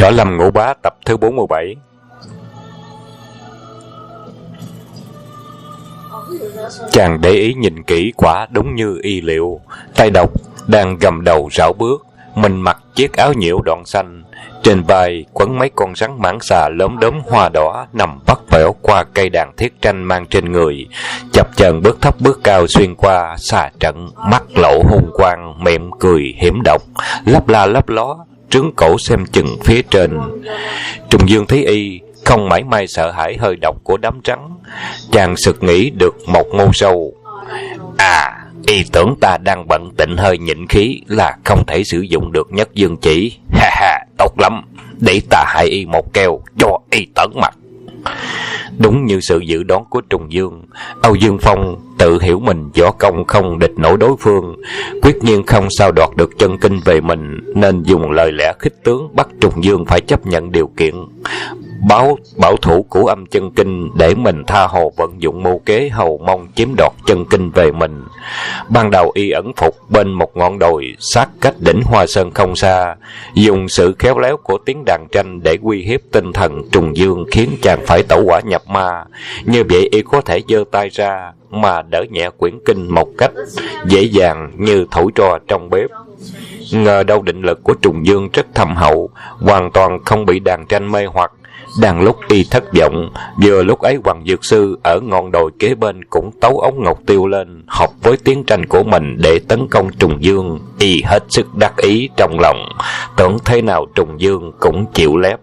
Võ Lâm Ngũ Bá tập thứ 47. Chàng để ý nhìn kỹ, quả đúng như y liệu. Tay độc đang gầm đầu rảo bước, mình mặc chiếc áo nhiễu đoạn xanh, trên vai quấn mấy con rắn mãng xà lốm đốm hoa đỏ nằm vắt vẻo qua cây đàn thiết tranh mang trên người, chập chờn bước thấp bước cao xuyên qua xà trận, mắt lộ hung quang, miệng cười hiểm độc, lấp la lấp ló, trướng cổ xem chừng phía trên. Trùng Dương thấy y không mảy may sợ hãi hơi độc của đám rắn, chàng sực nghĩ được một mưu sâu. Y tưởng ta đang bận tịnh hơi nhịn khí là không thể sử dụng được Nhất Dương chỉ. Ha ha, tốt lắm, để ta hại y một keo cho y tẩn mặt. Đúng như sự dự đoán của Trùng Dương, Âu Dương Phong tự hiểu mình võ công không địch nổi đối phương, quyết nhiên không sao đoạt được chân kinh về mình, nên dùng lời lẽ khích tướng bắt Trùng Dương phải chấp nhận điều kiện bảo thủ của âm chân kinh để mình tha hồ vận dụng mưu kế hầu mong chiếm đoạt chân kinh về mình. Ban đầu y ẩn phục bên một ngọn đồi sát cách đỉnh Hoa Sơn không xa, dùng sự khéo léo của tiếng đàn tranh để uy hiếp tinh thần Trùng Dương, khiến chàng phải tẩu hỏa nhập ma. Như vậy y có thể giơ tay ra mà đỡ nhẹ quyển kinh một cách dễ dàng như thổi tro trong bếp. Ngờ đâu định lực của Trùng Dương rất thâm hậu, hoàn toàn không bị đàn tranh mê hoặc. Đang lúc y thất vọng, vừa lúc ấy Hoàng Dược Sư ở ngọn đồi kế bên cũng tấu ống ngọc tiêu lên, hợp với tiếng tranh của mình để tấn công Trùng Dương. Y hết sức đắc ý trong lòng, tưởng thế nào Trùng Dương cũng chịu lép.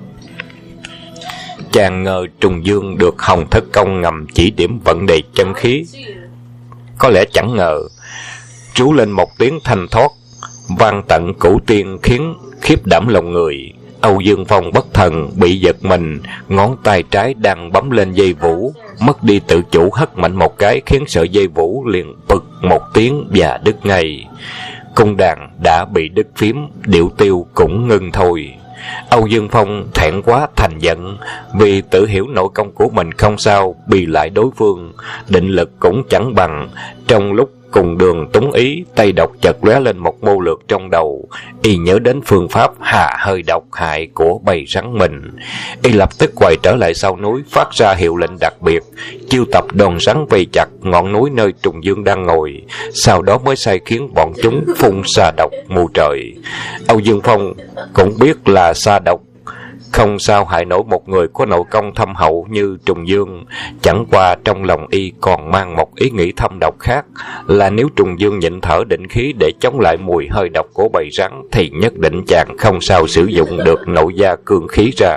Chàng ngờ Trùng Dương được Hồng Thất Công ngầm chỉ điểm vận đề chân khí, có lẽ chẳng ngờ trú lên một tiếng thanh thoát vang tận cửu tiên, khiến khiếp đảm lòng người. Âu Dương Phong bất thần bị giật mình, ngón tay trái đang bấm lên dây vũ, mất đi tự chủ hất mạnh một cái, khiến sợi dây vũ liền bực một tiếng và đứt ngay. Cung đàn đã bị đứt phím, điệu tiêu cũng ngưng thôi. Âu Dương Phong thẹn quá thành giận, vì tự hiểu nội công của mình không sao bì lại đối phương, định lực cũng chẳng bằng. Trong lúc cùng đường túng ý, tay độc chợt lóe lên một mưu lược trong đầu. Y nhớ đến phương pháp hạ hơi độc hại của bầy rắn mình. Y lập tức quay trở lại sau núi, phát ra hiệu lệnh đặc biệt, chiêu tập đòn rắn vây chặt ngọn núi nơi Trùng Dương đang ngồi, sau đó mới sai khiến bọn chúng phun xà độc mù trời. Âu Dương Phong cũng biết là xà độc không sao hại nổi một người có nội công thâm hậu như Trùng Dương, chẳng qua trong lòng y còn mang một ý nghĩ thâm độc khác, là nếu Trùng Dương nhịn thở định khí để chống lại mùi hơi độc của bầy rắn thì nhất định chàng không sao sử dụng được nội gia cương khí ra.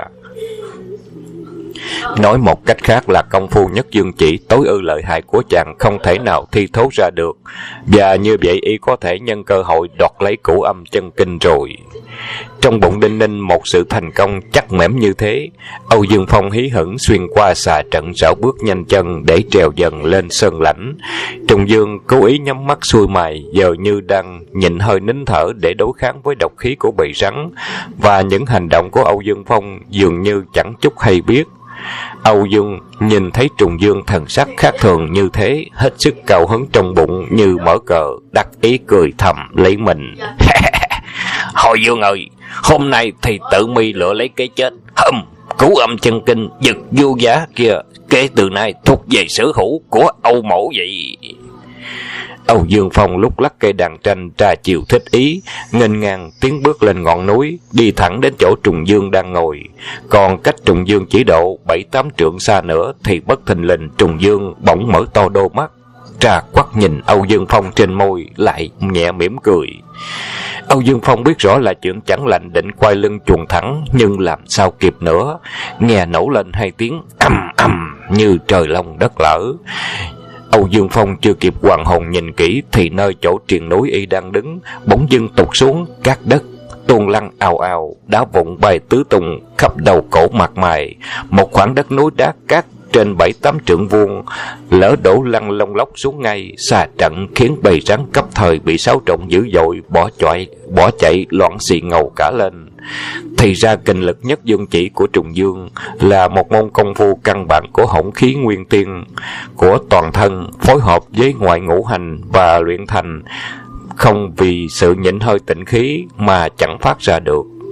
Nói một cách khác là công phu Nhất Dương chỉ tối ư lợi hại của chàng không thể nào thi thố ra được, và như vậy y có thể nhân cơ hội đoạt lấy cửu âm chân kinh rồi. Trong bụng đinh ninh một sự thành công chắc mẻm như thế, Âu Dương Phong hí hửng xuyên qua xà trận, rảo bước nhanh chân để trèo dần lên sơn lãnh. Trùng Dương cố ý nhắm mắt xuôi mày, giờ như đang nhịn hơi nín thở để đối kháng với độc khí của bầy rắn, và những hành động của Âu Dương Phong dường như chẳng chút hay biết. Âu Dương nhìn thấy Trùng Dương thần sắc khác thường như thế, hết sức cao hứng trong bụng như mở cờ, đắc ý cười thầm lấy mình. Hồi Dương ơi, hôm nay thì tự mi lựa lấy cái chết. Cửu âm chân kinh giật vô giá kia, kể từ nay thuộc về sở hữu của Âu mẫu vậy. Âu Dương Phong lúc lắc cây đàn tranh tra chiều thích ý, nghênh ngang tiến bước lên ngọn núi, đi thẳng đến chỗ Trùng Dương đang ngồi. Còn cách Trùng Dương chỉ độ 7-8 trượng xa nữa thì bất thình lình Trùng Dương bỗng mở to đôi mắt, trà quắc nhìn Âu Dương Phong, trên môi lại nhẹ mỉm cười. Âu Dương Phong biết rõ là chuyện chẳng lành, định quay lưng chuồn thẳng, nhưng làm sao kịp nữa, nghe nổ lên hai tiếng ầm ầm như trời long đất lở. Âu Dương Phong chưa kịp hoàn hồn nhìn kỹ thì nơi chỗ triền núi y đang đứng bỗng dưng tụt xuống, cát đất tuôn lăn ào ào, đá vụn bay tứ tung khắp đầu cổ mặt mày. Một khoảng đất núi đá cát trên 7-8 trượng vuông lỡ đổ lăn lông lốc xuống ngay. Xà trận khiến bầy rắn cấp thời bị xáo trộn dữ dội, bỏ chạy loạn xì ngầu cả lên. Thì ra kinh lực Nhất Dương chỉ của Trùng Dương là một môn công phu căn bản của hỗn khí nguyên tiên của toàn thân, phối hợp với ngoại ngũ hành và luyện thành, không vì sự nhịn hơi tịnh khí mà chẳng phát ra được.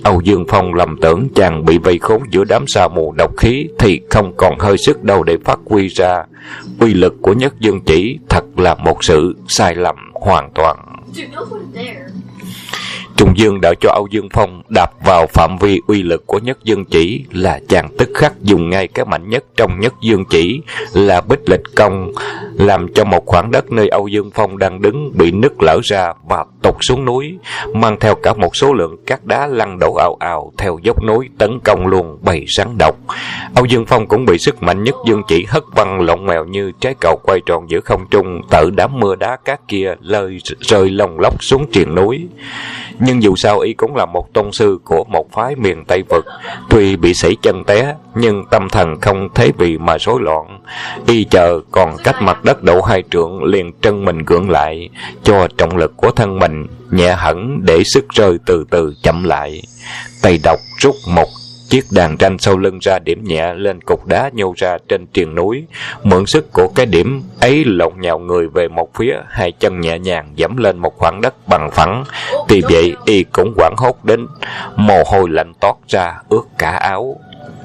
Âu Dương Phong lầm tưởng chàng bị vây khốn giữa đám sa mù độc khí thì không còn hơi sức đâu để phát huy ra uy lực của Nhất Dương Chỉ. Thật là một sự sai lầm hoàn toàn. Trùng Dương đợi cho Âu Dương Phong đạp vào phạm vi uy lực của Nhất Dương Chỉ là chàng tức khắc dùng ngay cái mạnh nhất trong Nhất Dương Chỉ là Bích Lịch Công, làm cho một khoảng đất nơi Âu Dương Phong đang đứng bị nứt lở ra và tụt xuống núi, mang theo cả một số lượng cát đá lăn đổ ào ào theo dốc núi tấn công luôn bầy rắn độc. Âu Dương Phong cũng bị sức mạnh Nhất Dương Chỉ hất văng lộn mèo như trái cầu quay tròn giữa không trung, tự đám mưa đá cát kia rơi lông lốc xuống triền núi. Nhưng dù sao y cũng là một tôn sư của một phái miền Tây Vực, tuy bị sẩy chân té nhưng tâm thần không thấy vì mà rối loạn. Y chờ còn cách mặt đất độ 2 trượng liền trân mình gượng lại, cho trọng lực của thân mình nhẹ hẳn để sức rơi từ từ chậm lại. Tay độc rút một chiếc đàn tranh sau lưng ra, điểm nhẹ lên cục đá nhô ra trên triền núi, mượn sức của cái điểm ấy lộn nhào người về một phía, hai chân nhẹ nhàng dẫm lên một khoảng đất bằng phẳng. Tuy vậy y cũng hoảng hốt đến mồ hôi lạnh toát ra ướt cả áo.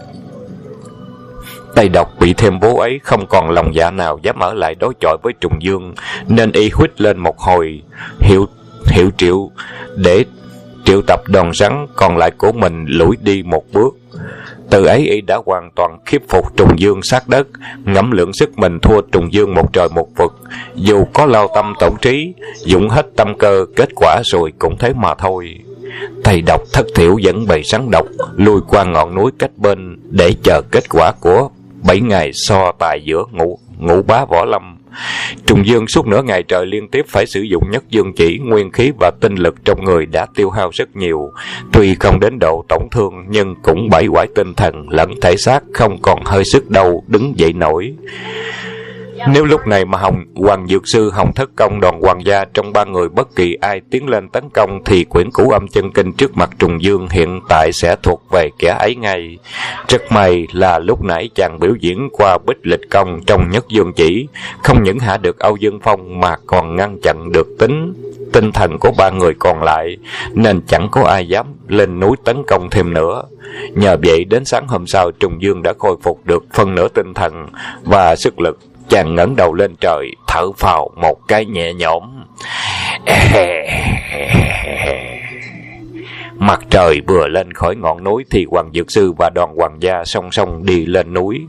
Tay độc bị thêm bố ấy không còn lòng dạ nào dám ở lại đối chọi với Trùng Dương, nên y huýt lên một hồi hiệu triệu để triệu tập đoàn rắn còn lại của mình lủi đi một bước. Từ ấy y đã hoàn toàn khiếp phục Trùng Dương sát đất, ngẫm lượng sức mình thua Trùng Dương một trời một vực. Dù có lao tâm tổn trí, dụng hết tâm cơ, kết quả rồi cũng thế mà thôi. Thầy độc thất thiểu dẫn bầy rắn độc lui qua ngọn núi cách bên để chờ kết quả của 7 ngày so tài giữa ngũ bá võ lâm. Trùng Dương suốt nửa ngày trời liên tiếp phải sử dụng Nhất Dương Chỉ, nguyên khí và tinh lực trong người đã tiêu hao rất nhiều. Tuy không đến độ tổn thương nhưng cũng bãi quải tinh thần lẫn thể xác, không còn hơi sức đâu đứng dậy nổi. Nếu lúc này mà Hoàng Dược Sư, Hồng Thất Công, Đoàn Hoàng gia trong 3 người bất kỳ ai tiến lên tấn công thì quyển Cửu Âm Chân Kinh trước mặt Trùng Dương hiện tại sẽ thuộc về kẻ ấy ngay. Rất may là lúc nãy chàng biểu diễn qua Bích Lịch Công trong Nhất Dương Chỉ, không những hạ được Âu Dương Phong mà còn ngăn chặn được tinh thần của 3 người còn lại, nên chẳng có ai dám lên núi tấn công thêm nữa. Nhờ vậy đến sáng hôm sau, Trùng Dương đã khôi phục được phân nửa tinh thần và sức lực. Chàng ngẩng đầu lên trời, thở phào một cái nhẹ nhõm. Mặt trời vừa lên khỏi ngọn núi thì Hoàng Dược Sư và Đoàn Hoàng gia song song đi lên núi.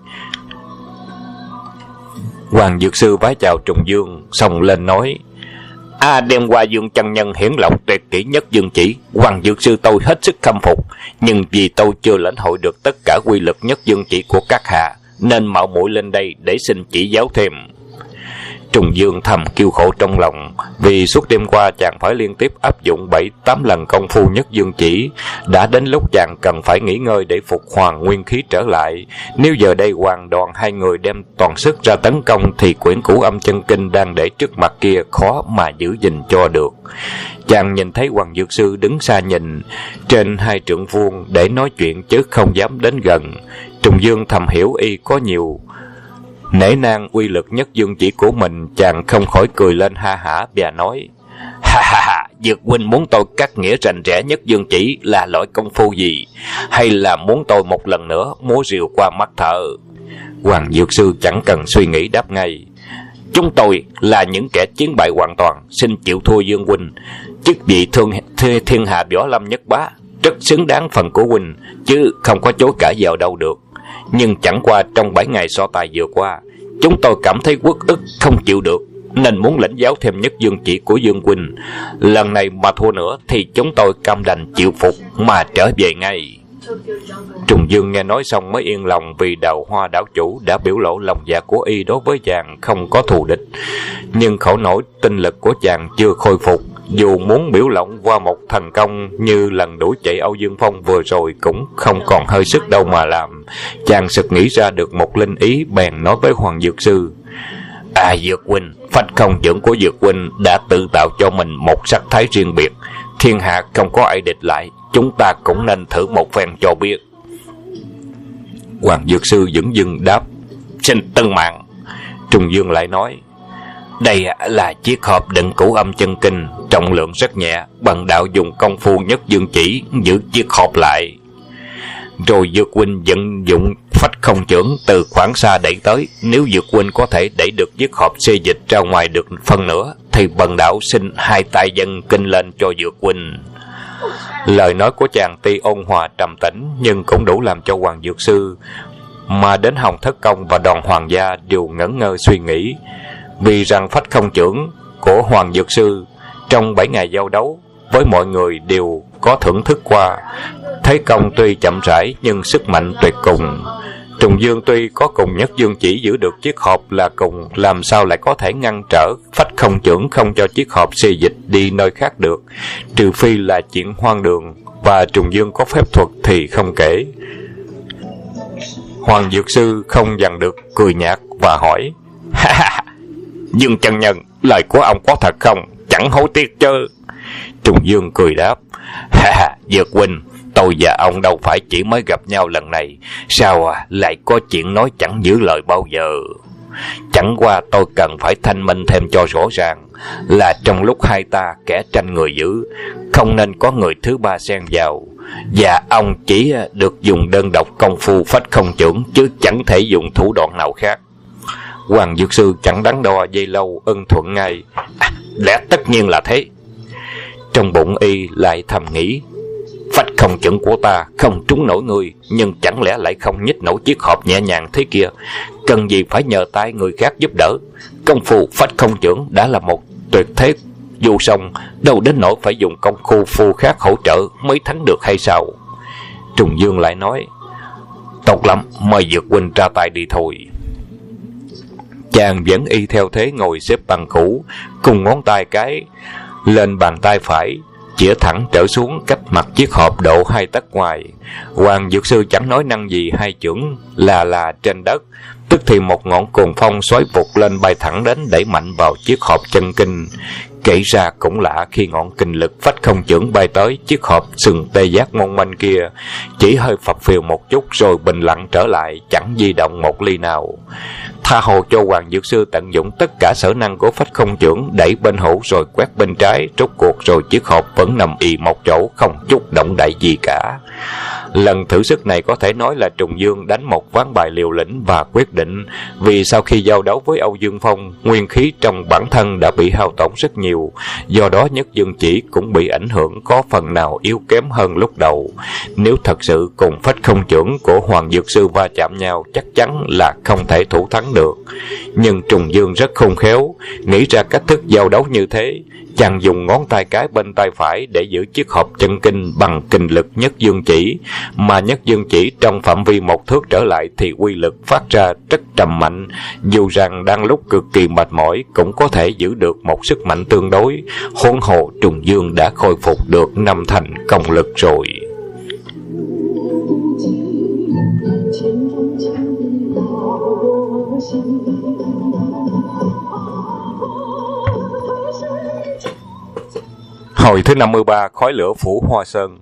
Hoàng Dược Sư vái chào Trùng Dương, xong lên nói: đêm qua Dương chân nhân hiển lộng tuyệt kỹ Nhất Dương Chỉ, Hoàng Dược Sư tôi hết sức khâm phục, nhưng vì tôi chưa lãnh hội được tất cả quy lực Nhất Dương Chỉ của các hạ, nên mạo muội lên đây để xin chỉ giáo thêm. Trùng Dương thầm kêu khổ trong lòng, vì suốt đêm qua chàng phải liên tiếp áp dụng 7-8 lần công phu Nhất Dương Chỉ. Đã đến lúc chàng cần phải nghỉ ngơi để phục hoàn nguyên khí trở lại. Nếu giờ đây hoàn đoàn 2 người đem toàn sức ra tấn công thì quyển Cửu Âm Chân Kinh đang để trước mặt kia khó mà giữ gìn cho được. Chàng nhìn thấy Hoàng Dược Sư đứng xa nhìn trên 2 trượng vuông để nói chuyện chứ không dám đến gần. Trùng Dương thầm hiểu y có nhiều nể nang uy lực Nhất Dương Chỉ của mình. Chàng không khỏi cười lên ha hả và nói: Dược huynh muốn tôi cắt nghĩa rành rẽ Nhất Dương Chỉ là loại công phu gì, hay là muốn tôi một lần nữa múa rìu qua mắt thợ? Hoàng Dược Sư chẳng cần suy nghĩ đáp ngay: Chúng tôi là những kẻ chiến bại hoàn toàn, xin chịu thua Dương huynh. Chức vị thiên hạ võ lâm nhất bá rất xứng đáng phần của huynh, chứ không có chối cãi vào đâu được. Nhưng chẳng qua trong 7 ngày so tài vừa qua, chúng tôi cảm thấy uất ức không chịu được, nên muốn lãnh giáo thêm Nhất Dương Chỉ của Dương huynh. Lần này mà thua nữa thì chúng tôi cam đành chịu phục mà trở về ngay. Trùng Dương nghe nói xong mới yên lòng, vì Đào Hoa đảo chủ đã biểu lộ lòng dạ của y đối với chàng không có thù địch. Nhưng khổ nổi tinh lực của chàng chưa khôi phục, dù muốn biểu lộ qua một thành công như lần đuổi chạy Âu Dương Phong vừa rồi cũng không còn hơi sức đâu mà làm. Chàng sực nghĩ ra được một linh ý, bèn nói với Hoàng Dược Sư: Dược huynh, phách không dưỡng của Dược huynh đã tự tạo cho mình một sắc thái riêng biệt, thiên hạ không có ai địch lại, chúng ta cũng nên thử một phen cho biết. Hoàng Dược Sư dửng dưng đáp: Xin tân mạng. Trùng Dương lại nói: Đây là chiếc hộp đựng Cửu Âm Chân Kinh, trọng lượng rất nhẹ. Bần đạo dùng công phu Nhất Dương Chỉ giữ chiếc hộp lại, rồi Dược huynh vận dụng phách không chưởng từ khoảng xa đẩy tới. Nếu Dược huynh có thể đẩy được chiếc hộp xê dịch ra ngoài được phân nửa, thì bần đạo xin hai tay dâng kinh lên cho Dược huynh. Lời nói của chàng tuy ôn hòa trầm tĩnh, nhưng cũng đủ làm cho Hoàng Dược Sư mà đến Hồng Thất Công và đoàn hoàng gia đều ngẩn ngơ suy nghĩ. Vì rằng phách không chưởng của Hoàng Dược Sư trong 7 ngày giao đấu với mọi người đều có thưởng thức qua. Thế công tuy chậm rãi nhưng sức mạnh tuyệt cùng. Trùng Dương tuy có cùng Nhất Dương Chỉ giữ được chiếc hộp là cùng, làm sao lại có thể ngăn trở phách không chưởng không cho chiếc hộp xê dịch đi nơi khác được, trừ phi là chuyện hoang đường, và Trùng Dương có phép thuật thì không kể. Hoàng Dược Sư không dằn được cười nhạt và hỏi: Dương chân nhân, lời của ông có thật không? Chẳng hối tiếc chứ? Trùng Dương cười đáp: Dược huynh, tôi và ông đâu phải chỉ mới gặp nhau lần này, sao lại có chuyện nói chẳng giữ lời bao giờ. Chẳng qua tôi cần phải thanh minh thêm cho rõ ràng, là trong lúc hai ta kẻ tranh người giữ, không nên có người thứ ba xen vào, và ông chỉ được dùng đơn độc công phu phách không chưởng, chứ chẳng thể dùng thủ đoạn nào khác. Hoàng Dược Sư chẳng đắn đo giây lâu, ưng thuận ngay: Lẽ tất nhiên là thế. Trong bụng y lại thầm nghĩ: phách không chưởng của ta không trúng nổi người, nhưng chẳng lẽ lại không nhích nổi chiếc hộp nhẹ nhàng thế kia, cần gì phải nhờ tay người khác giúp đỡ. Công phu phách không chưởng đã là một tuyệt thế vô song, đâu đến nỗi phải dùng công phu khác hỗ trợ mới thắng được hay sao? Trùng Dương lại nói: Tốt lắm, mời Dược huynh ra tay đi thôi. Chàng vẫn y theo thế ngồi xếp bằng cũ, cùng ngón tay cái lên bàn tay phải, chĩa thẳng trở xuống cách mặt chiếc hộp độ 2 tấc ngoài. Hoàng Dược Sư chẳng nói năng gì, hai chưởng là trên đất. Tức thì một ngọn cuồng phong xoáy vụt lên, bay thẳng đến đẩy mạnh vào chiếc hộp chân kinh. Kể ra cũng lạ, khi ngọn kinh lực phách không chưởng bay tới, chiếc hộp sừng tê giác mong manh kia chỉ hơi phập phìu một chút rồi bình lặng trở lại, chẳng di động một ly nào. Tha hồ cho Hoàng Dược Sư tận dụng tất cả sở năng của phách không chưởng, đẩy bên hữu rồi quét bên trái, rốt cuộc rồi chiếc hộp vẫn nằm ì một chỗ, không chút động đậy gì cả. Lần thử sức này có thể nói là Trùng Dương đánh một ván bài liều lĩnh và quyết định, vì sau khi giao đấu với Âu Dương Phong, nguyên khí trong bản thân đã bị hao tổn rất nhiều, do đó Nhất Dương Chỉ cũng bị ảnh hưởng, có phần nào yếu kém hơn lúc đầu. Nếu thật sự cùng phách không chưởng của Hoàng Dược Sư va chạm nhau, chắc chắn là không thể thủ thắng được. Nhưng Trùng Dương rất khôn khéo, nghĩ ra cách thức giao đấu như thế. Chàng dùng ngón tay cái bên tay phải để giữ chiếc hộp chân kinh bằng kinh lực Nhất Dương Chỉ, mà Nhất Dương Chỉ trong phạm vi 1 thước trở lại thì uy lực phát ra rất trầm mạnh, dù rằng đang lúc cực kỳ mệt mỏi cũng có thể giữ được một sức mạnh tương đối. Huống hồ Trùng Dương đã khôi phục được 5 thành công lực rồi. Hồi thứ 53, khói lửa phủ Hoa Sơn.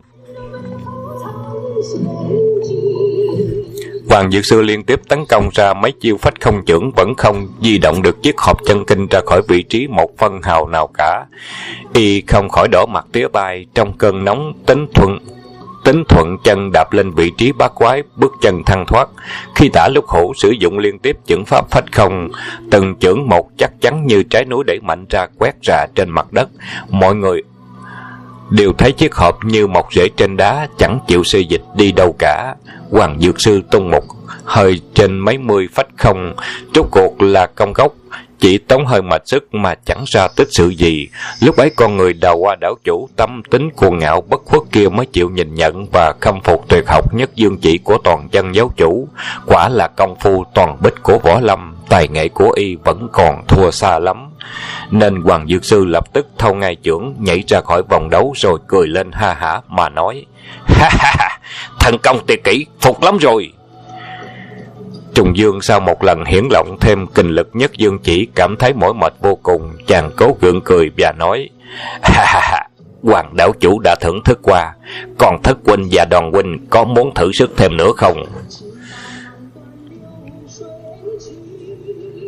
Hoàng Dược Sư liên tiếp tấn công ra mấy chiêu phách không chưởng, vẫn không di động được chiếc hộp chân kinh ra khỏi vị trí một phân hào nào cả. Y không khỏi đỏ mặt tía tai, trong cơn nóng tính thuận chân đạp lên vị trí bát quái, bước chân thăng thoát. Khi tả lúc hữu sử dụng liên tiếp chưởng pháp phách không, từng chưởng một chắc chắn như trái núi đẩy mạnh ra, quét ra trên mặt đất. Mọi người đều thấy chiếc hộp như mọc rễ trên đá, chẳng chịu xê dịch đi đâu cả. Hoàng Dược Sư tung một hơi trên mấy mươi phách không, rốt cuộc là công gốc, chỉ tốn hơi mệt sức mà chẳng ra tích sự gì. Lúc ấy con người đào hoa đảo chủ tâm tính cuồng ngạo bất khuất kia mới chịu nhìn nhận và khâm phục tuyệt học Nhất Dương Chỉ của toàn chân giáo chủ. Quả là công phu toàn bích của võ lâm, tài nghệ của y vẫn còn thua xa lắm. Nên Hoàng Dược Sư lập tức thâu ngay chưởng, nhảy ra khỏi vòng đấu rồi cười lên ha hả mà nói: Ha ha ha, thần công tuyệt kỹ, phục lắm rồi. Trùng Dương sau một lần hiển lộng thêm kinh lực Nhất Dương Chỉ, cảm thấy mỏi mệt vô cùng. Chàng cố gượng cười và nói: Ha ha ha, Hoàng đảo chủ đã thưởng thức qua, còn Thất huynh và Đoàn huynh có muốn thử sức thêm nữa không?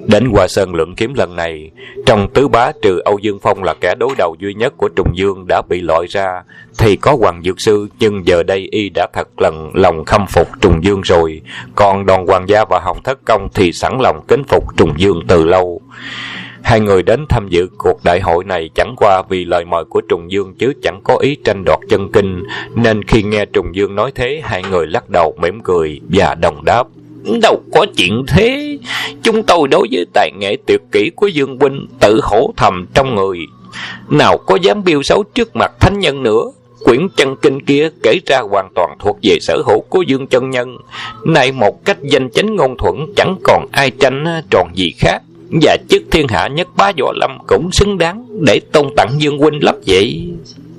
Đến Hoa Sơn luận kiếm lần này, trong tứ bá trừ Âu Dương Phong là kẻ đối đầu duy nhất của Trùng Dương đã bị loại ra, thì có Hoàng Dược Sư, nhưng giờ đây y đã thật lòng khâm phục Trùng Dương rồi. Còn Đoàn Hoàng Gia và Hồng Thất Công thì sẵn lòng kính phục Trùng Dương từ lâu. Hai người đến tham dự cuộc đại hội này chẳng qua vì lời mời của Trùng Dương, chứ chẳng có ý tranh đoạt chân kinh, nên khi nghe Trùng Dương nói thế, hai người lắc đầu mỉm cười và đồng đáp: đâu có chuyện thế. Chúng tôi đối với tài nghệ tuyệt kỹ của Dương huynh tự hổ thầm trong người, nào có dám biêu xấu trước mặt thánh nhân nữa. Quyển chân kinh kia kể ra hoàn toàn thuộc về sở hữu của Dương chân nhân, nay một cách danh chánh ngôn thuận, chẳng còn ai tranh tròn gì khác, và chức thiên hạ nhất bá võ lâm cũng xứng đáng để tôn tặng Dương huynh lắm vậy.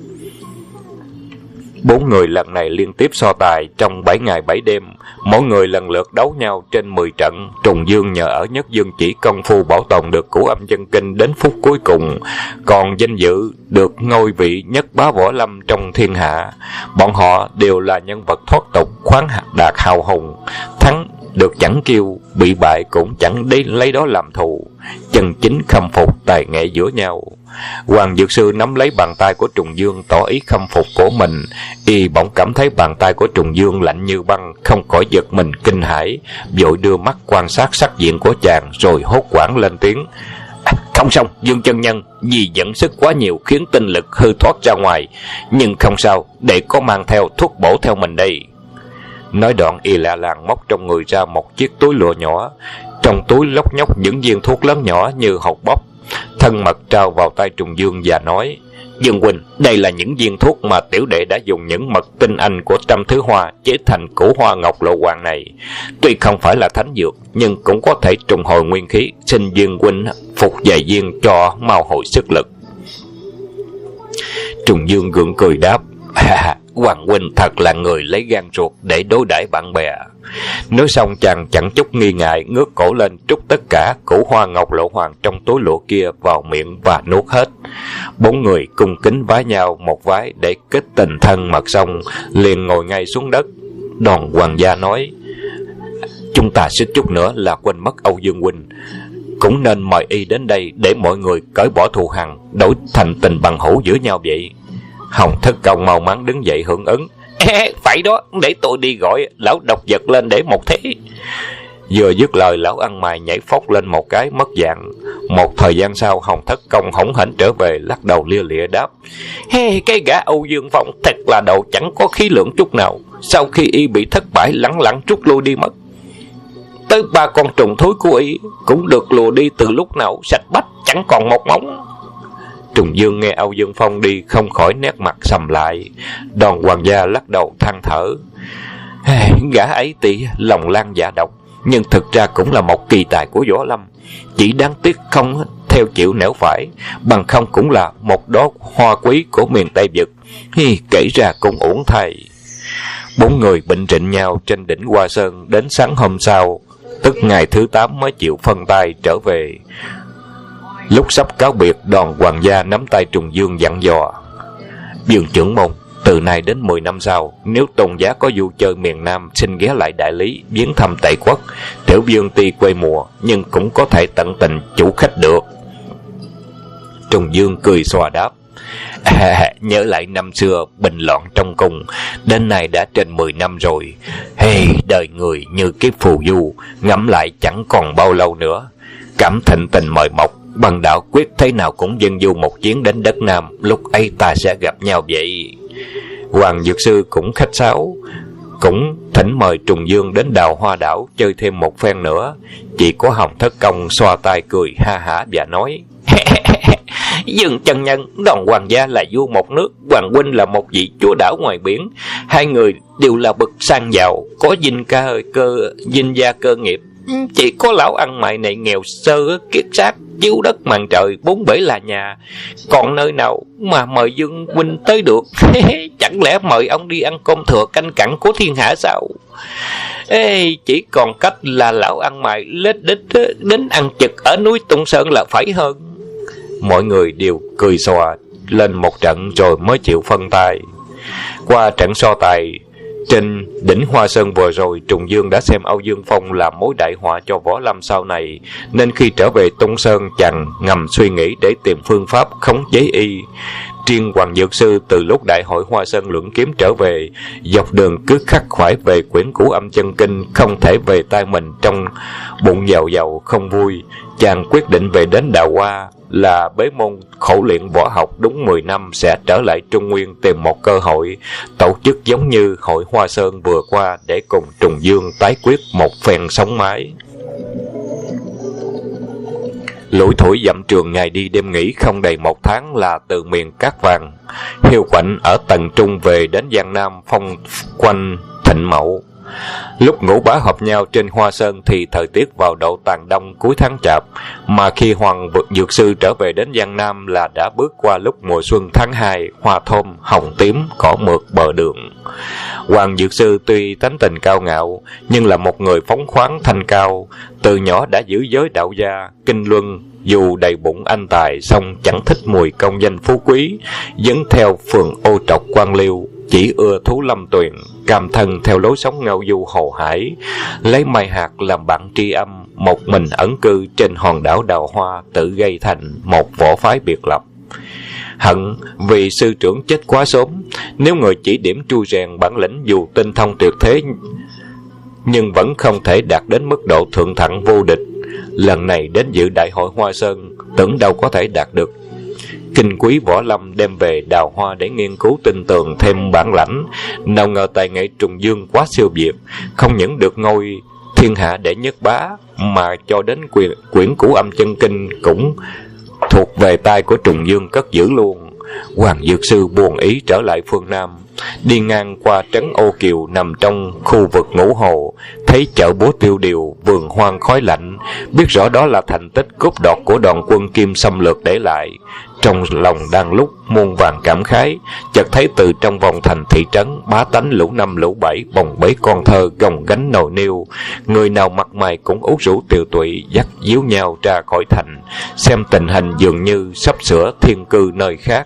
Bốn người lần này liên tiếp so tài trong 7 ngày 7 đêm, mỗi người lần lượt đấu nhau trên 10 trận. Trùng Dương nhờ ở Nhất Dương Chỉ công phu bảo tồn được Cửu Âm Chân Kinh đến phút cuối cùng, còn danh dự được ngôi vị nhất bá võ lâm trong thiên hạ. Bọn họ đều là nhân vật thoát tục, khoáng đạt hào hùng, thắng được chẳng kêu, bị bại cũng chẳng đi lấy đó làm thù, chân chính khâm phục tài nghệ giữa nhau. Hoàng Dược Sư nắm lấy bàn tay của Trùng Dương tỏ ý khâm phục của mình. Y bỗng cảm thấy bàn tay của Trùng Dương lạnh như băng, không khỏi giật mình kinh hãi, vội đưa mắt quan sát sắc diện của chàng, rồi hốt hoảng lên tiếng: không xong, Dương chân nhân, vì dẫn sức quá nhiều khiến tinh lực hư thoát ra ngoài, nhưng không sao, để có mang theo thuốc bổ theo mình đây. Nói đoạn, y lạ làng móc trong người ra một chiếc túi lụa nhỏ, trong túi lóc nhóc những viên thuốc lớn nhỏ như hột bắp. Thân mật trao vào tay Trùng Dương và nói: Dương huynh, đây là những viên thuốc mà tiểu đệ đã dùng những mật tinh anh của Trăm Thứ Hoa chế thành Cửu Hoa Ngọc Lộ Hoàng này. Tuy không phải là thánh dược, nhưng cũng có thể trùng hồi nguyên khí, xin Dương huynh phục vài viên cho mau hồi sức lực. Trùng Dương gượng cười đáp: Hoàng huynh thật là người lấy gan ruột để đối đãi bạn bè. Nói xong, chàng chẳng chút nghi ngại, ngước cổ lên trút tất cả Cửu Hoa Ngọc Lộ Hoàng trong túi lụa kia vào miệng và nuốt hết. Bốn người cung kính vái nhau một vái để kết tình thân mật, xong liền ngồi ngay xuống đất. Đoàn Hoàng Gia nói: chúng ta suýt chút nữa là quên mất Âu Dương huynh, cũng nên mời y đến đây để mọi người cởi bỏ thù hằn, đổi thành tình bằng hữu giữa nhau vậy. Hồng Thất Công mau mắn đứng dậy hưởng ứng: phải đó, để tôi đi gọi lão độc vật lên để một thế. Vừa dứt lời, lão ăn mày nhảy phóc lên một cái mất dạng. Một thời gian sau, Hồng Thất Công hỗn hển trở về, lắc đầu lia lịa đáp: cái gã Âu Dương Phong thật là đồ chẳng có khí lượng chút nào. Sau khi y bị thất bại, lẳng lặng rút lui đi mất. Tới 3 con trùng thối của y cũng được lùa đi từ lúc nào, sạch bách, chẳng còn một móng. Trùng Dương nghe Âu Dương Phong đi, không khỏi nét mặt sầm lại. Đoàn Hoàng Gia lắc đầu than thở: gã ấy tỷ lòng lan dạ độc, nhưng thực ra cũng là một kỳ tài của võ lâm. Chỉ đáng tiếc không theo chịu nẻo phải, bằng không cũng là một đóa hoa quý của miền Tây Vực. Kể ra cũng uổng thay. Bốn người bệnh rịnh nhau trên đỉnh Hoa Sơn đến sáng hôm sau, tức ngày thứ 8 mới chịu phân tay trở về. Lúc sắp cáo biệt, Đoàn Hoàng Gia nắm tay Trùng Dương dặn dò: Dương trưởng môn, từ nay đến 10 năm sau, nếu Tôn giá có du chơi miền Nam, xin ghé lại Đại Lý viếng thăm Tây Quốc. Tiểu Dương tuy quê mùa, nhưng cũng có thể tận tình chủ khách được. Trùng Dương cười xòa đáp: nhớ lại năm xưa bình loạn trong cung, đến nay đã trên 10 năm rồi. Đời người như kiếp phù du, ngẫm lại chẳng còn bao lâu nữa. Cảm thịnh tình mời mọc, bằng đạo quyết thế nào cũng dâng du một chuyến đến đất Nam, lúc ấy ta sẽ gặp nhau vậy. Hoàng Dược Sư cũng khách sáo, cũng thỉnh mời Trùng Dương đến Đào Hoa Đảo chơi thêm một phen nữa. Chỉ có Hồng Thất Công xoa tay cười ha hả và nói: Dương chân nhân, Đoàn Hoàng Gia là vua một nước, Hoàng huynh là một vị chúa đảo ngoài biển. Hai người đều là bậc sang giàu, có dinh gia cơ nghiệp. Chỉ có lão ăn mày này nghèo sơ kiết xác, chiếu đất màn trời, bốn bể là nhà, còn nơi nào mà mời Dương huynh tới được. Chẳng lẽ mời ông đi ăn cơm thừa canh cặn của thiên hạ sao? Chỉ còn cách là lão ăn mày lết đích đến ăn chực ở núi Tung Sơn là phải hơn. Mọi người đều cười xòa lên một trận rồi mới chịu phân tay. Qua trận so tài Trên đỉnh Hoa Sơn vừa rồi, Trùng Dương đã xem Âu Dương Phong làm mối đại họa cho võ lâm sau này, nên khi trở về Tung Sơn, chàng ngầm suy nghĩ để tìm phương pháp khống chế y. Riêng Hoàng Dược Sư từ lúc đại hội Hoa Sơn luận kiếm trở về, dọc đường cứ khắc khoải về quyển Cửu Âm Chân Kinh, không thể về tay mình, trong bụng giàu giàu không vui. Chàng quyết định về đến Đào Hoa là bế môn khổ luyện võ học đúng 10 năm, sẽ trở lại Trung Nguyên tìm một cơ hội tổ chức giống như hội Hoa Sơn vừa qua, để cùng Trùng Dương tái quyết một phen sống mái. Lủi thủi dặm trường, ngày đi đêm nghỉ, không đầy 1 tháng là từ miền Cát Vàng, hiu quạnh ở tầng Trung về đến Giang Nam, phong quanh Thịnh Mậu. Lúc ngũ bá hợp nhau trên Hoa Sơn thì thời tiết vào độ tàn đông cuối tháng Chạp, mà khi Hoàng Dược Sư trở về đến Giang Nam là đã bước qua lúc mùa xuân tháng 2, hoa thơm, hồng tím, cỏ mượt bờ đường. Hoàng Dược Sư tuy tánh tình cao ngạo, nhưng là một người phóng khoáng thanh cao, từ nhỏ đã giữ giới đạo gia, kinh luân. Dù đầy bụng anh tài, song chẳng thích mùi công danh phú quý, dấn theo phường ô trọc quan liêu, chỉ ưa thú lâm tuyền, cam thân theo lối sống ngao du hồ hải, lấy mai hạt làm bạn tri âm, một mình ẩn cư trên hòn đảo Đào Hoa, tự gây thành một võ phái biệt lập. Hận vì sư trưởng chết quá sớm, nếu người chỉ điểm trui rèn bản lĩnh dù tinh thông tuyệt thế, nhưng vẫn không thể đạt đến mức độ thượng thặng vô địch. Lần này đến dự đại hội Hoa Sơn, tưởng đâu có thể đạt được. Kinh quý võ lâm đem về Đào Hoa để nghiên cứu tinh tường thêm bản lãnh, nào ngờ tài nghệ Trùng Dương quá siêu việt, không những được ngôi thiên hạ đệ nhất bá, mà cho đến quyển Cửu Âm Chân Kinh cũng thuộc về tay của Trùng Dương cất giữ luôn. Hoàng Dược Sư buồn ý trở lại phương Nam, đi ngang qua trấn Ô Kiều nằm trong khu vực Ngũ Hồ, thấy chợ búa tiêu điều, vườn hoang khói lạnh, biết rõ đó là thành tích cướp đoạt của đoàn quân Kim xâm lược để lại. Trong lòng đang lúc muôn vàn cảm khái, chợt thấy từ trong vòng thành thị trấn, bá tánh lũ năm lũ bảy bồng bế con thơ gồng gánh nồi niêu, người nào mặt mày cũng út rũ tiều tụy, dắt díu nhau ra khỏi thành, xem tình hình dường như sắp sửa thiên cư nơi khác.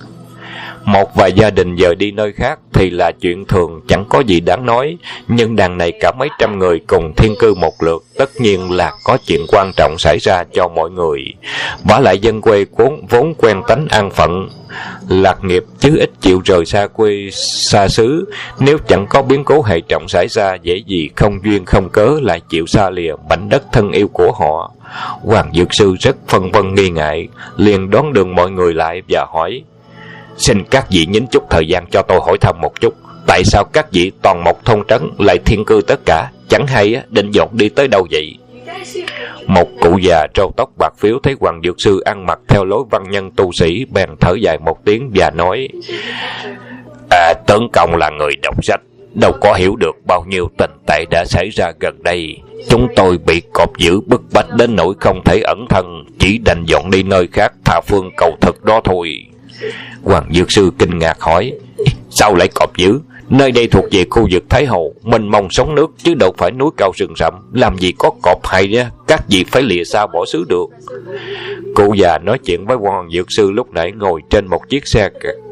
Một vài gia đình dời đi nơi khác thì là chuyện thường, chẳng có gì đáng nói, nhưng đằng này cả mấy trăm người cùng thiên cư một lượt, tất nhiên là có chuyện quan trọng xảy ra cho mọi người. Vả lại dân quê vốn quen tánh an phận, lạc nghiệp chứ ít chịu rời xa quê xa xứ, nếu chẳng có biến cố hệ trọng xảy ra, dễ gì không duyên không cớ lại chịu xa lìa mảnh đất thân yêu của họ. Hoàng Dược Sư rất phân vân nghi ngại, liền đón đường mọi người lại và hỏi: "Xin các vị nhín chút thời gian cho tôi hỏi thăm một chút, tại sao các vị toàn một thôn trấn lại thiên cư tất cả, chẳng hay định dọn đi tới đâu vậy?" Một cụ già râu tóc bạc phếu thấy Hoàng Dược Sư ăn mặc theo lối văn nhân tu sĩ, bèn thở dài một tiếng và nói: "Tướng công là người đọc sách, đâu có hiểu được bao nhiêu tình tệ đã xảy ra gần đây. Chúng tôi bị cọp dữ bức bách đến nỗi không thể ẩn thân, chỉ đành dọn đi nơi khác tha phương cầu thực đó thôi." Hoàng Dược Sư kinh ngạc hỏi: "Sao lại cọp dữ? Nơi đây thuộc về khu vực Thái Hồ, mênh mông sóng nước, chứ đâu phải núi cao rừng rậm, làm gì có cọp hay nhá, các vị phải lìa xa bỏ xứ được." Cụ già nói chuyện với Hoàng Dược Sư lúc nãy ngồi trên một chiếc xe.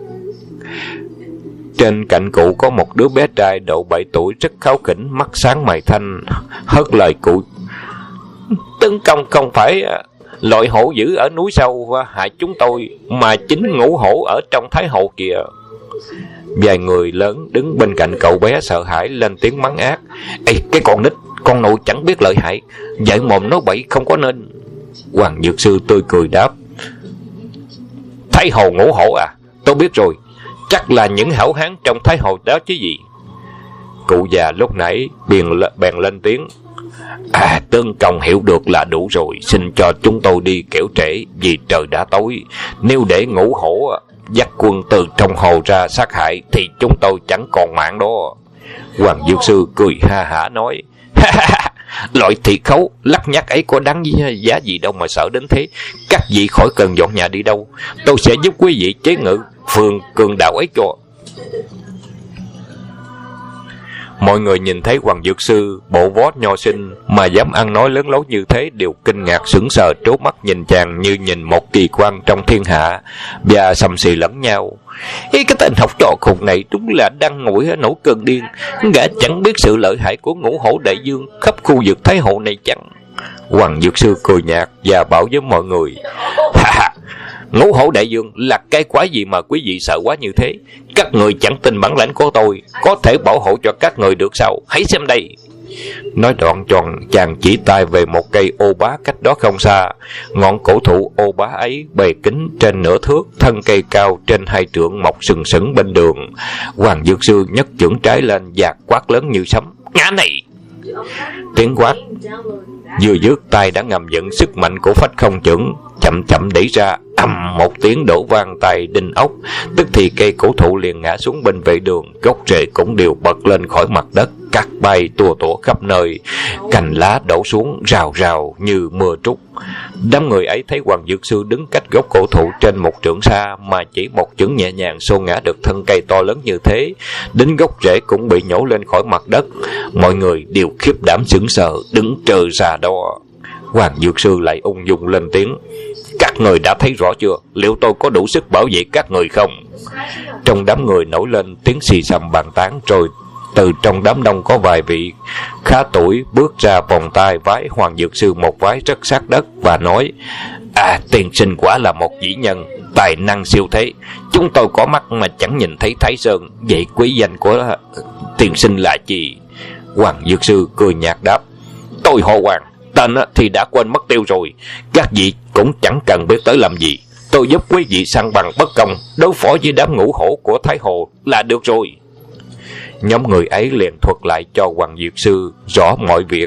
Trên cạnh cụ có một đứa bé trai độ 7 tuổi rất kháu khỉnh, mắt sáng mày thanh, hất lời cụ: "Tướng công không phải loại hổ dữ ở núi sâu hại chúng tôi, mà chính ngũ hổ ở trong Thái Hồ kìa." Vài người lớn đứng bên cạnh cậu bé sợ hãi lên tiếng mắng ác: "Ê, cái con nít, con nội chẳng biết lợi hại, dạy mồm nói bậy không có nên." Hoàng Dược Sư tươi cười đáp: "Thái Hồ ngũ hổ à? Tôi biết rồi, chắc là những hảo hán trong Thái Hồ đó chứ gì." Cụ già lúc nãy bèn lên tiếng: "Tướng công hiểu được là đủ rồi, xin cho chúng tôi đi kẻo trễ, vì trời đã tối. Nếu để ngũ hổ dắt quân từ trong hồ ra sát hại thì chúng tôi chẳng còn mạng đó." Hoàng Dược Sư cười ha hả nói: "Loại thị khấu lắc nhắc ấy có đáng giá gì đâu mà sợ đến thế. Các vị khỏi cần dọn nhà đi đâu, tôi sẽ giúp quý vị chế ngự phường cường đạo ấy cho." Mọi người nhìn thấy Hoàng Dược Sư bộ vót nho sinh mà dám ăn nói lớn lối như thế đều kinh ngạc sững sờ, trố mắt nhìn chàng như nhìn một kỳ quan trong thiên hạ và sầm xì lẫn nhau. Cái tên học trò khùng này đúng là đang ngồi ở nổi cơn điên, gã chẳng biết sự lợi hại của Ngũ Hổ Đại Dương khắp khu vực Thái Hồ này chăng? Hoàng Dược Sư cười nhạt và bảo với mọi người: Ngũ Hổ Đại Dương là cái quái gì mà quý vị sợ quá như thế? Các người chẳng tin bản lãnh của tôi có thể bảo hộ cho các người được sao? Hãy xem đây. Nói đoạn tròn, chàng chỉ tay về một cây ô bá cách đó không xa. Ngọn cổ thụ ô bá ấy bề kính trên nửa thước, thân cây cao trên 2 trượng, mọc sừng sững bên đường. Hoàng Dược Sư nhấc chưởng trái lên và quát lớn như sấm: Ngã này! Tiếng quát vừa dứt, tay đã ngầm dẫn sức mạnh của phách không chưởng chậm chậm đẩy ra, ầm một tiếng đổ vang tay đinh ốc. Tức thì cây cổ thụ liền ngã xuống bên vệ đường, gốc rễ cũng đều bật lên khỏi mặt đất, cắt bay tua tủa khắp nơi, cành lá đổ xuống rào rào như mưa trút. Đám người ấy thấy Hoàng Dược Sư đứng cách gốc cổ thụ trên 1 trượng xa mà chỉ một chưởng nhẹ nhàng xô ngã được thân cây to lớn như thế, đến gốc rễ cũng bị nhổ lên khỏi mặt đất. Mọi người đều khiếp đảm sững sờ, đứng trơ ra đó. Hoàng Dược Sư lại ung dung lên tiếng: Các người đã thấy rõ chưa? Liệu tôi có đủ sức bảo vệ các người không? Trong đám người nổi lên tiếng xì xầm bàn tán, rồi từ trong đám đông có vài vị khá tuổi bước ra vòng tay vái Hoàng Dược Sư một vái rất sát đất và nói: Tiên sinh quả là một vĩ nhân, tài năng siêu thế. Chúng tôi có mắt mà chẳng nhìn thấy Thái Sơn. Vậy quý danh của tiên sinh là gì? Hoàng Dược Sư cười nhạt đáp: Tôi họ Hoàng, tên thì đã quên mất tiêu rồi. Các vị cũng chẳng cần biết tới làm gì. Tôi giúp quý vị săn bằng bất công, đối phó với đám ngũ hổ của Thái Hồ là được rồi. Nhóm người ấy liền thuật lại cho Hoàng Dược Sư rõ mọi việc.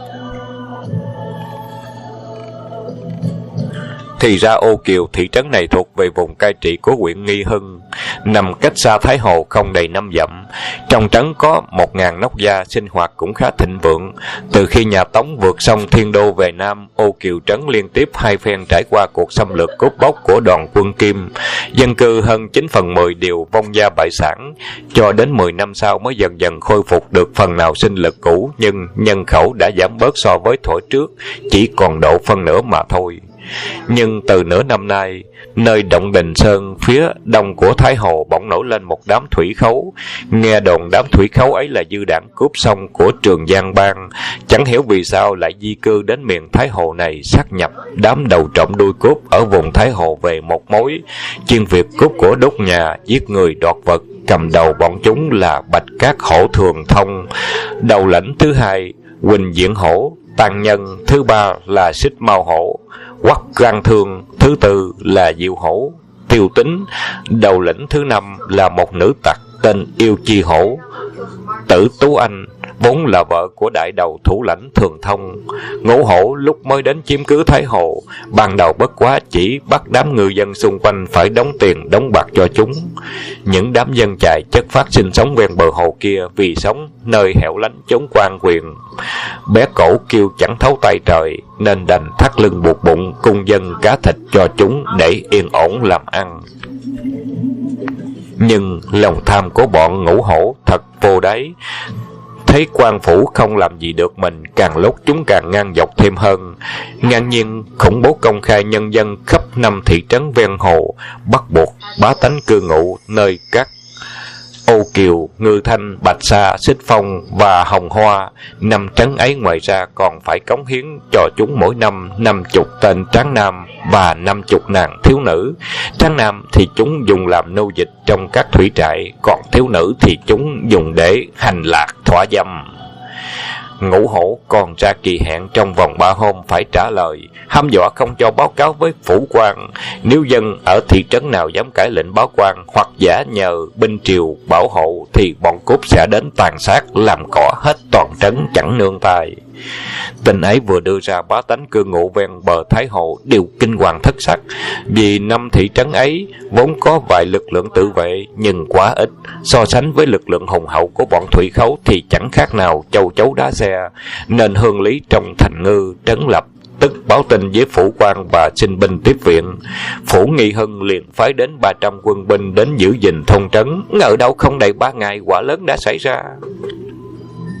Thì ra Ô Kiều, thị trấn này thuộc về vùng cai trị của huyện Nghi Hưng, nằm cách xa Thái Hồ không đầy 5 dặm. Trong trấn có 1000 nóc gia, sinh hoạt cũng khá thịnh vượng. Từ khi nhà Tống vượt sông Thiên Đô về Nam, Ô Kiều trấn liên tiếp 2 phen trải qua cuộc xâm lược cướp bóc của đoàn quân Kim. Dân cư hơn 9/10 đều vong gia bại sản. Cho đến 10 năm sau mới dần dần khôi phục được phần nào sinh lực cũ, nhưng nhân khẩu đã giảm bớt so với thuở trước, chỉ còn độ phân nửa mà thôi. Nhưng từ nửa năm nay, nơi Động Đình Sơn phía đông của Thái Hồ bỗng nổi lên một đám thủy khấu. Nghe đồn đám thủy khấu ấy là dư đảng cướp sông của Trường Giang Bang. Chẳng hiểu vì sao lại di cư đến miền Thái Hồ này, sát nhập đám đầu trộm đuôi cướp ở vùng Thái Hồ về một mối, chuyên việc cướp của đốt nhà, giết người đoạt vật. Cầm đầu bọn chúng là Bạch Cát Hổ Thường Thông, đầu lãnh thứ hai Huỳnh Diễn Hổ, tàn nhân thứ ba là Xích Mao Hổ, Quắc Răng Thương, thứ tư là Diệu Hổ, Tiêu Tính, đầu lĩnh thứ 5 là một nữ tặc tên Yêu Chi Hổ. Tử Tú Anh vốn là vợ của đại đầu thủ lãnh Thường Thông. Ngũ Hổ lúc mới đến chiếm cứ Thái Hồ, ban đầu bất quá chỉ bắt đám ngư dân xung quanh phải đóng tiền đóng bạc cho chúng. Những đám dân chài chất phát sinh sống ven bờ hồ kia vì sống nơi hẻo lánh chống quan quyền, bé cổ kêu chẳng thấu tay trời, nên đành thắt lưng buộc bụng cung dân cá thịt cho chúng để yên ổn làm ăn. Nhưng lòng tham của bọn Ngũ Hổ thật vô đáy. Thấy quan phủ không làm gì được mình, càng lúc chúng càng ngang dọc thêm hơn. Ngang nhiên khủng bố công khai nhân dân khắp 5 thị trấn ven hồ, bắt buộc bá tánh cư ngụ nơi các Ô Kiều, Ngư Thanh, Bạch Sa, Xích Phong và Hồng Hoa. 5 trấn ấy ngoài ra còn phải cống hiến cho chúng mỗi năm 50 tên tráng nam và 50 nàng thiếu nữ. Tráng nam thì chúng dùng làm nô dịch trong các thủy trại, còn thiếu nữ thì chúng dùng để hành lạc thỏa dâm. Ngũ Hổ còn ra kỳ hạn trong vòng 3 hôm phải trả lời, hăm dọa không cho báo cáo với phủ quan. Nếu dân ở thị trấn nào dám cãi lệnh báo quan hoặc giả nhờ binh triều bảo hộ thì bọn cướp sẽ đến tàn sát làm cỏ hết toàn trấn chẳng nương tay. Tin ấy vừa đưa ra, bá tánh cư ngụ ven bờ Thái Hồ đều kinh hoàng thất sắc, vì 5 thị trấn ấy vốn có vài lực lượng tự vệ nhưng quá ít, so sánh với lực lượng hùng hậu của bọn thủy khấu thì chẳng khác nào châu chấu đá xe. Nên Hương Lý trong thành ngư trấn lập tức báo tin với phủ quan và xin binh tiếp viện. Phủ Nghi Hưng liền phái đến 300 quân binh đến giữ gìn thôn trấn. Ngờ đâu không đầy 3 ngày quả lớn đã xảy ra.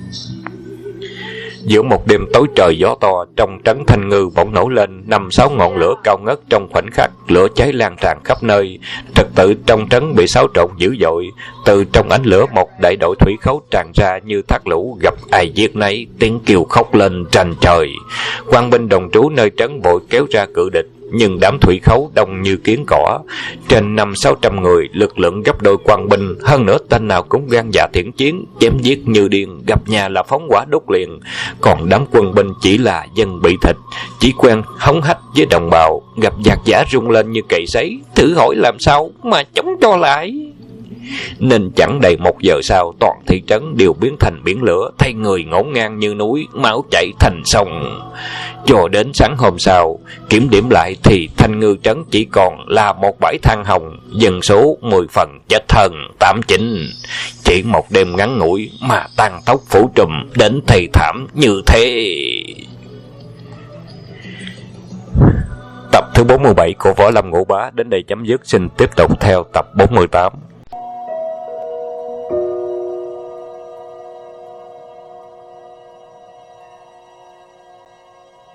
Giữa một đêm tối trời gió to, trong trấn Thanh Ngư bỗng nổ lên 5-6 ngọn lửa cao ngất. Trong khoảnh khắc, lửa cháy lan tràn khắp nơi, trật tự trong trấn bị xáo trộn dữ dội. Từ trong ánh lửa, một đại đội thủy khấu tràn ra như thác lũ, gặp ai giết nấy, tiếng kêu khóc lên tranh trời. Quan binh đồn trú nơi trấn vội kéo ra cự địch, nhưng đám thủy khấu đông như kiến cỏ, trên 500-600 người, lực lượng gấp đôi quan binh. Hơn nữa tên nào cũng gan dạ thiện chiến, chém giết như điên, gặp nhà là phóng hỏa đốt liền. Còn đám quân binh chỉ là dân bị thịt, chỉ quen hống hách với đồng bào, gặp giặc giả rung lên như cày sấy, thử hỏi làm sao mà chống cho lại. Nên chẳng đầy 1 giờ sau, toàn thị trấn đều biến thành biển lửa, thay người ngổn ngang như núi, máu chảy thành sông. Cho đến sáng hôm sau, kiểm điểm lại thì Thanh Ngư trấn chỉ còn là một bãi than hồng, dân số 10 phần chết hơn 89. Chỉ một đêm ngắn ngủi mà tàn tốc phủ trùm đến thê thảm như thế. Tập thứ 47 của Võ Lâm Ngũ Bá đến đây chấm dứt. Xin tiếp tục theo tập 48.